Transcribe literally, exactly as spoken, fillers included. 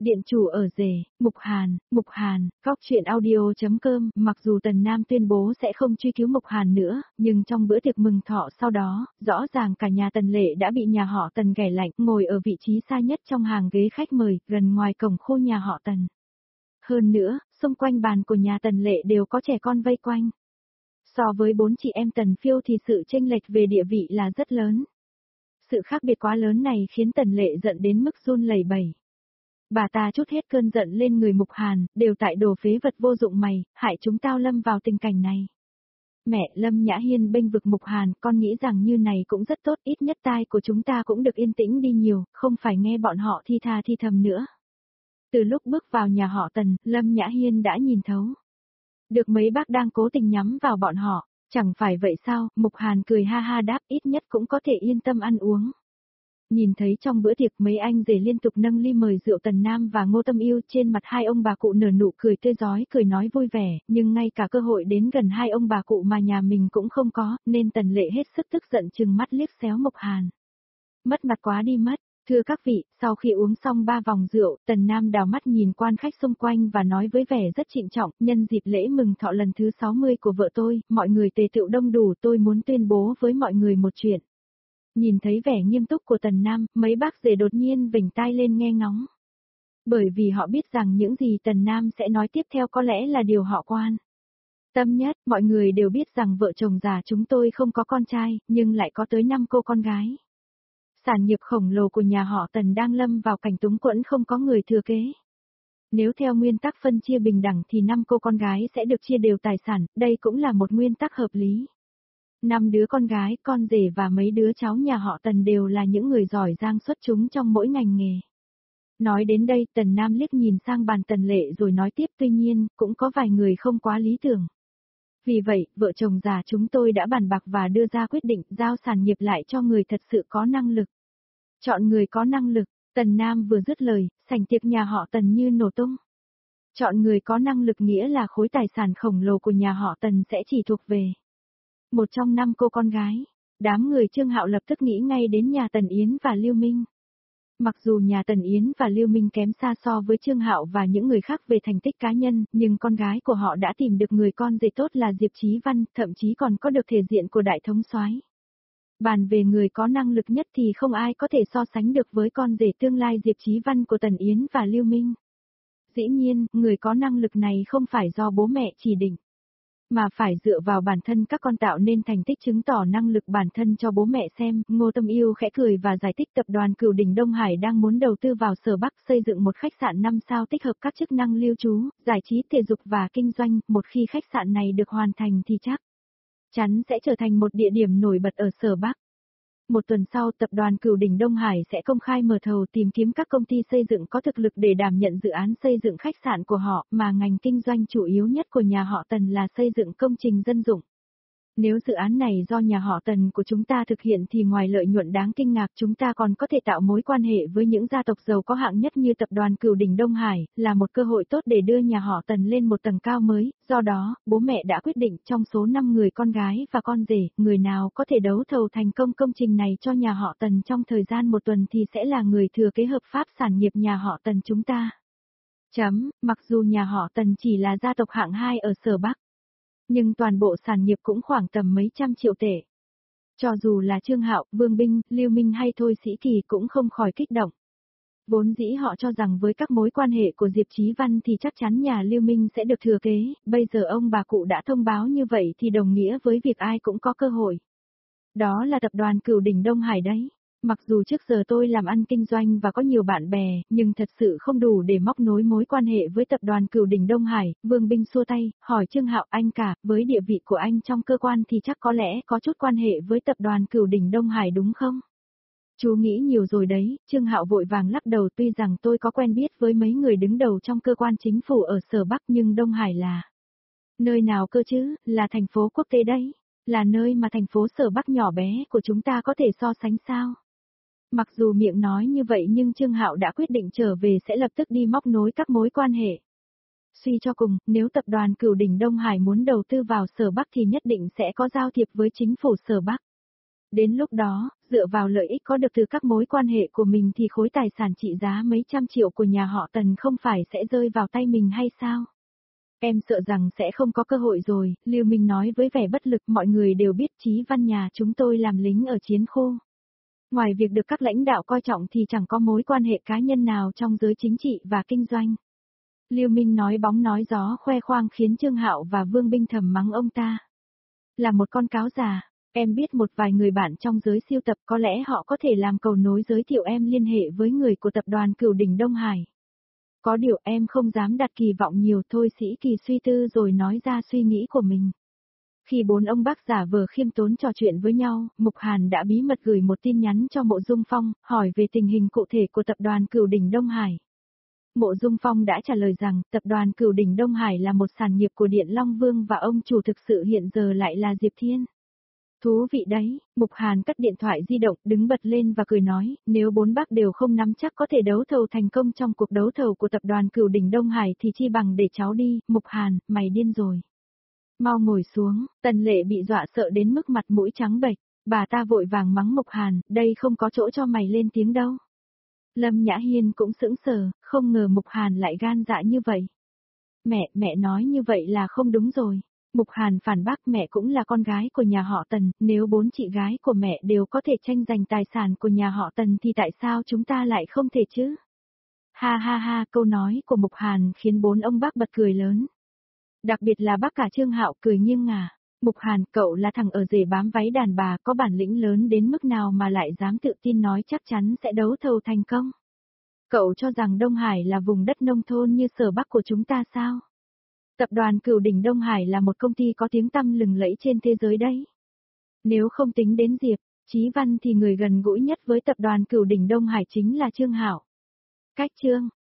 Điện chủ ở rể, Mục Hàn, Mục Hàn, góc truyện audio.com. Mặc dù Tần Nam tuyên bố sẽ không truy cứu Mục Hàn nữa, nhưng trong bữa tiệc mừng thọ sau đó, rõ ràng cả nhà Tần Lệ đã bị nhà họ Tần ghẻ lạnh, ngồi ở vị trí xa nhất trong hàng ghế khách mời, gần ngoài cổng khu nhà họ Tần. Hơn nữa, xung quanh bàn của nhà Tần Lệ đều có trẻ con vây quanh. So với bốn chị em Tần Phiêu thì sự chênh lệch về địa vị là rất lớn. Sự khác biệt quá lớn này khiến Tần Lệ giận đến mức run lẩy bẩy. Bà ta trút hết cơn giận lên người Mục Hàn, đều tại đồ phế vật vô dụng mày, hại chúng tao lâm vào tình cảnh này. Mẹ, Lâm Nhã Hiên bênh vực Mục Hàn, con nghĩ rằng như này cũng rất tốt, ít nhất tai của chúng ta cũng được yên tĩnh đi nhiều, không phải nghe bọn họ thi tha thi thầm nữa. Từ lúc bước vào nhà họ Tần, Lâm Nhã Hiên đã nhìn thấu. Được mấy bác đang cố tình nhắm vào bọn họ, chẳng phải vậy sao, Mục Hàn cười ha ha đáp, ít nhất cũng có thể yên tâm ăn uống. Nhìn thấy trong bữa tiệc mấy anh rể liên tục nâng ly mời rượu Tần Nam và Ngô Tâm Yêu, trên mặt hai ông bà cụ nở nụ cười tươi rói, cười nói vui vẻ, nhưng ngay cả cơ hội đến gần hai ông bà cụ mà nhà mình cũng không có, nên Tần Lệ hết sức tức giận trừng mắt liếc xéo Mục Hàn. Mất mặt quá đi mất. Thưa các vị, sau khi uống xong ba vòng rượu, Tần Nam đào mắt nhìn quan khách xung quanh và nói với vẻ rất trịnh trọng, nhân dịp lễ mừng thọ lần thứ sáu mươi của vợ tôi, mọi người tề tựu đông đủ, tôi muốn tuyên bố với mọi người một chuyện. Nhìn thấy vẻ nghiêm túc của Tần Nam, mấy bác rể đột nhiên vểnh tai lên nghe ngóng. Bởi vì họ biết rằng những gì Tần Nam sẽ nói tiếp theo có lẽ là điều họ quan tâm nhất, mọi người đều biết rằng vợ chồng già chúng tôi không có con trai, nhưng lại có tới năm cô con gái. Sản nghiệp khổng lồ của nhà họ Tần đang lâm vào cảnh túng quẫn, không có người thừa kế. Nếu theo nguyên tắc phân chia bình đẳng thì năm cô con gái sẽ được chia đều tài sản, đây cũng là một nguyên tắc hợp lý. Năm đứa con gái, con rể và mấy đứa cháu nhà họ Tần đều là những người giỏi giang xuất chúng trong mỗi ngành nghề. Nói đến đây, Tần Nam liếc nhìn sang bàn Tần Lệ rồi nói tiếp, tuy nhiên, cũng có vài người không quá lý tưởng. Vì vậy, vợ chồng già chúng tôi đã bàn bạc và đưa ra quyết định giao sản nghiệp lại cho người thật sự có năng lực. Chọn người có năng lực, Tần Nam vừa dứt lời, sảnh tiệc nhà họ Tần như nổ tung. Chọn người có năng lực nghĩa là khối tài sản khổng lồ của nhà họ Tần sẽ chỉ thuộc về một trong năm cô con gái. Đám người Trương Hạo lập tức nghĩ ngay đến nhà Tần Yến và Lưu Minh. Mặc dù nhà Tần Yến và Lưu Minh kém xa so với Trương Hạo và những người khác về thành tích cá nhân, nhưng con gái của họ đã tìm được người con rể tốt là Diệp Chí Văn, thậm chí còn có được thể diện của đại thống soái. Bàn về người có năng lực nhất thì không ai có thể so sánh được với con rể tương lai Diệp Chí Văn của Tần Yến và Lưu Minh. Dĩ nhiên, người có năng lực này không phải do bố mẹ chỉ định, mà phải dựa vào bản thân các con tạo nên thành tích chứng tỏ năng lực bản thân cho bố mẹ xem. Ngô Tâm Yêu khẽ cười và giải thích tập đoàn Cửu Đỉnh Đông Hải đang muốn đầu tư vào Sở Bắc xây dựng một khách sạn năm sao tích hợp các chức năng lưu trú, giải trí thể dục và kinh doanh. Một khi khách sạn này được hoàn thành thì chắc chắn sẽ trở thành một địa điểm nổi bật ở Sở Bắc. Một tuần sau, tập đoàn Cửu Đỉnh Đông Hải sẽ công khai mở thầu tìm kiếm các công ty xây dựng có thực lực để đảm nhận dự án xây dựng khách sạn của họ, mà ngành kinh doanh chủ yếu nhất của nhà họ Tần là xây dựng công trình dân dụng. Nếu dự án này do nhà họ Tần của chúng ta thực hiện thì ngoài lợi nhuận đáng kinh ngạc, chúng ta còn có thể tạo mối quan hệ với những gia tộc giàu có hạng nhất như tập đoàn Cửu Đỉnh Đông Hải, là một cơ hội tốt để đưa nhà họ Tần lên một tầng cao mới. Do đó, bố mẹ đã quyết định trong số năm người con gái và con rể, người nào có thể đấu thầu thành công công trình này cho nhà họ Tần trong thời gian một tuần thì sẽ là người thừa kế hợp pháp sản nghiệp nhà họ Tần chúng ta. Chấm, mặc dù nhà họ Tần chỉ là gia tộc hạng hai ở Sở Bắc, nhưng toàn bộ sản nghiệp cũng khoảng tầm mấy trăm triệu tệ. Cho dù là Trương Hạo, Vương Binh, Lưu Minh hay Thôi Sĩ Kỳ cũng không khỏi kích động. Vốn dĩ họ cho rằng với các mối quan hệ của Diệp Chí Văn thì chắc chắn nhà Lưu Minh sẽ được thừa kế, bây giờ ông bà cụ đã thông báo như vậy thì đồng nghĩa với việc ai cũng có cơ hội. Đó là tập đoàn Cửu Đỉnh Đông Hải đấy. Mặc dù trước giờ tôi làm ăn kinh doanh và có nhiều bạn bè, nhưng thật sự không đủ để móc nối mối quan hệ với tập đoàn Cửu Đỉnh Đông Hải. Vương Binh xua tay, hỏi Trương Hạo, anh cả, với địa vị của anh trong cơ quan thì chắc có lẽ có chút quan hệ với tập đoàn Cửu Đỉnh Đông Hải đúng không? Chú nghĩ nhiều rồi đấy. Trương Hạo vội vàng lắc đầu, tuy rằng tôi có quen biết với mấy người đứng đầu trong cơ quan chính phủ ở Sở Bắc nhưng Đông Hải là nơi nào cơ chứ, là thành phố quốc tế đấy, là nơi mà thành phố Sở Bắc nhỏ bé của chúng ta có thể so sánh sao? Mặc dù miệng nói như vậy nhưng Trương Hạo đã quyết định trở về sẽ lập tức đi móc nối các mối quan hệ. Suy cho cùng, nếu tập đoàn Cửu Đỉnh Đông Hải muốn đầu tư vào Sở Bắc thì nhất định sẽ có giao thiệp với chính phủ Sở Bắc. Đến lúc đó, dựa vào lợi ích có được từ các mối quan hệ của mình thì khối tài sản trị giá mấy trăm triệu của nhà họ Tần không phải sẽ rơi vào tay mình hay sao? Em sợ rằng sẽ không có cơ hội rồi, Lưu Minh nói với vẻ bất lực. Mọi người đều biết Chí Văn nhà chúng tôi làm lính ở chiến khu. Ngoài việc được các lãnh đạo coi trọng thì chẳng có mối quan hệ cá nhân nào trong giới chính trị và kinh doanh. Lưu Minh nói bóng nói gió khoe khoang khiến Trương Hạo và Vương Binh thầm mắng ông ta. Là một con cáo già, em biết một vài người bạn trong giới siêu tập, có lẽ họ có thể làm cầu nối giới thiệu em liên hệ với người của tập đoàn Cửu Đỉnh Đông Hải. Có điều em không dám đặt kỳ vọng nhiều thôi. Sĩ Kỳ suy tư rồi nói ra suy nghĩ của mình. Khi bốn ông bác giả vờ khiêm tốn trò chuyện với nhau, Mục Hàn đã bí mật gửi một tin nhắn cho Mộ Dung Phong, hỏi về tình hình cụ thể của tập đoàn Cửu Đỉnh Đông Hải. Mộ Dung Phong đã trả lời rằng, tập đoàn Cửu Đỉnh Đông Hải là một sản nghiệp của Điện Long Vương và ông chủ thực sự hiện giờ lại là Diệp Thiên. Thú vị đấy, Mục Hàn cất điện thoại di động, đứng bật lên và cười nói, nếu bốn bác đều không nắm chắc có thể đấu thầu thành công trong cuộc đấu thầu của tập đoàn Cửu Đỉnh Đông Hải thì chi bằng để cháu đi. Mục Hàn, mày điên rồi. Mau ngồi xuống. Tần Lệ bị dọa sợ đến mức mặt mũi trắng bệch, bà ta vội vàng mắng Mục Hàn, đây không có chỗ cho mày lên tiếng đâu. Lâm Nhã Hiên cũng sững sờ, không ngờ Mục Hàn lại gan dạ như vậy. Mẹ, mẹ nói như vậy là không đúng rồi. Mục Hàn phản bác, mẹ cũng là con gái của nhà họ Tần, nếu bốn chị gái của mẹ đều có thể tranh giành tài sản của nhà họ Tần thì tại sao chúng ta lại không thể chứ? Ha ha ha, câu nói của Mục Hàn khiến bốn ông bác bật cười lớn. Đặc biệt là bác cả Trương Hạo cười nghiêng ngả. Mục Hàn, cậu là thằng ở rể bám váy đàn bà, có bản lĩnh lớn đến mức nào mà lại dám tự tin nói chắc chắn sẽ đấu thầu thành công? Cậu cho rằng Đông Hải là vùng đất nông thôn như Sở Bắc của chúng ta sao? Tập đoàn Cửu Đỉnh Đông Hải là một công ty có tiếng tăm lừng lẫy trên thế giới đấy. Nếu không tính đến Diệp, Chí Văn thì người gần gũi nhất với tập đoàn Cửu Đỉnh Đông Hải chính là Trương Hạo. Cách Trương